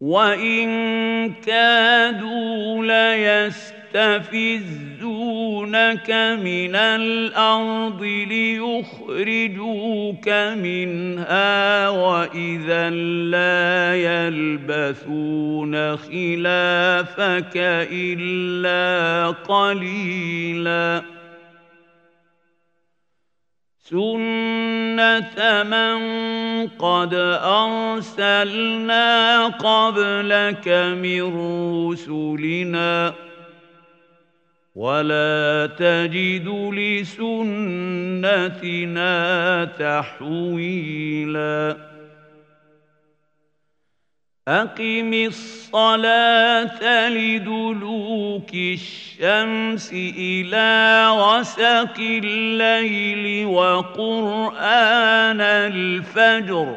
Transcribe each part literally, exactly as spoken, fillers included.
وَإِن كَادُوا لَيَسْتَفِزُّونَكَ مِنَ الْأَرْضِ لِيُخْرِجُوكَ مِنْهَا وَإِذًا لَّا يَلْبَثُونَ خِلَافَكَ إِلَّا قَلِيلًا سُنَّةَ مَن قَدْ أَرْسَلْنَا قَبْلَكَ مِن رُّسُلِنَا ۖ وَلَا تَجِدُ لِسُنَّتِنَا تَحْوِيلًا أَقِمِ الصَّلَاةَ لِدُلُوكِ الشَّمْسِ إِلَىٰ غَسَقِ اللَّيْلِ وَقُرْآنَ الْفَجْرِ ۖ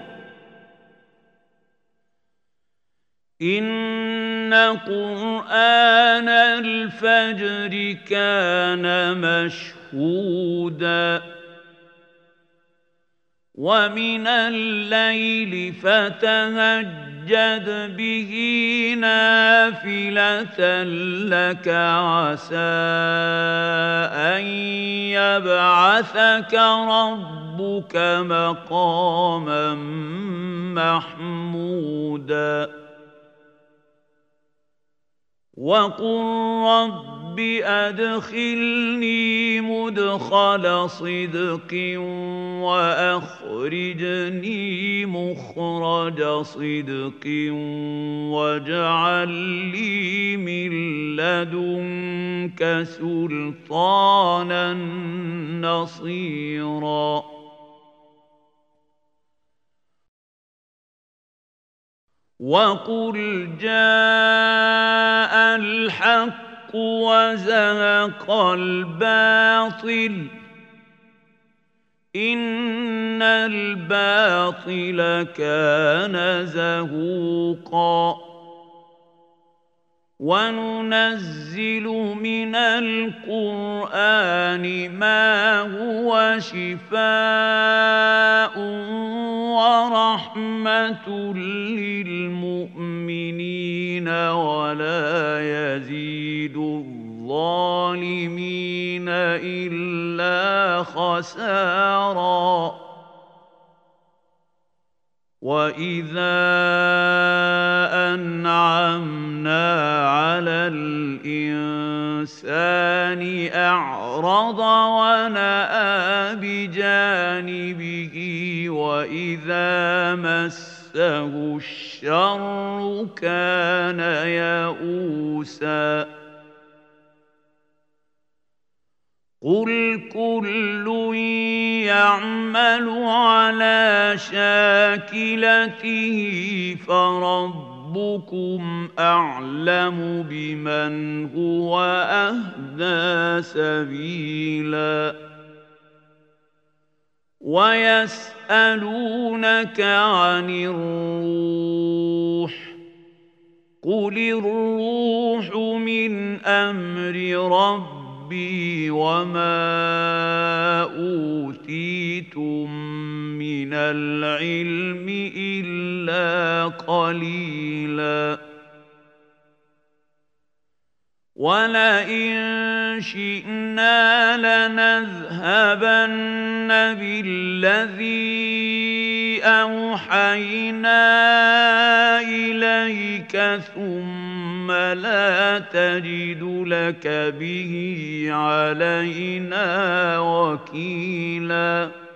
إِنَّ قُرْآنَ الْفَجْرِ كَانَ مَشْهُودًا وَمِنَ اللَّيْلِ فَتَهَجَّدْ بِهِ نَافِلَةً لَّكَ عَسَىٰ أَن يَبْعَثَكَ رَبُّكَ مَقَامًا مَّحْمُودًا وَقُل رَّبِّ أَدْخِلْنِي مُدْخَلَ صِدْقٍ وَأَخْرِجْنِي مُخْرَجَ صِدْقٍ وَاجْعَل لِّي مِن لَّدُنكَ سُلْطَانًا نَّصِيرًا وَقُلْ جَاءَ الْحَقُّ وَزَهَقَ الْبَاطِلُ إِنَّ الْبَاطِلَ كَانَ زَهُوقًا وَنُنَزِّلُ مِنَ الْقُرْآنِ مَا هُوَ شِفَاءٌ وَرَحْمَةٌ لِّلْمُؤْمِنِينَ وَلَا يَزِيدُ الظَّالِمِينَ إِلَّا خَسَارًا وَإِذَا أَنْعَمْنَا عَلَى الْإِنسَانِ أَعْرَضَ وَنَأَىٰ بِجَانِبِهِ وَإِذَا مَسَّهُ الشَّرُّ كَانَ يَئُوسًا قُلْ كُلٌّ يَعْمَلُ عَلَىٰ شَاكِلَتِهِ فَرَبُّكُمْ أَعْلَمُ بِمَنْ هُوَ أَهْدَىٰ سَبِيلًا وَيَسْأَلُونَكَ عَنِ الرُّوحِ قُلِ الرُّوحُ مِنْ أَمْرِ رَبِّي رَبِّي وَمَا أُوتِيتُم مِّنَ الْعِلْمِ إِلَّا قَلِيلًا وَلَئِن شِئْنَا لَنَذْهَبَنَّ بِالَّذِي أَوْحَيْنَا إِلَيْكَ ثُمَّ لَا تَجِدُ لَكَ بِهِ عَلَيْنَا وَكِيلًا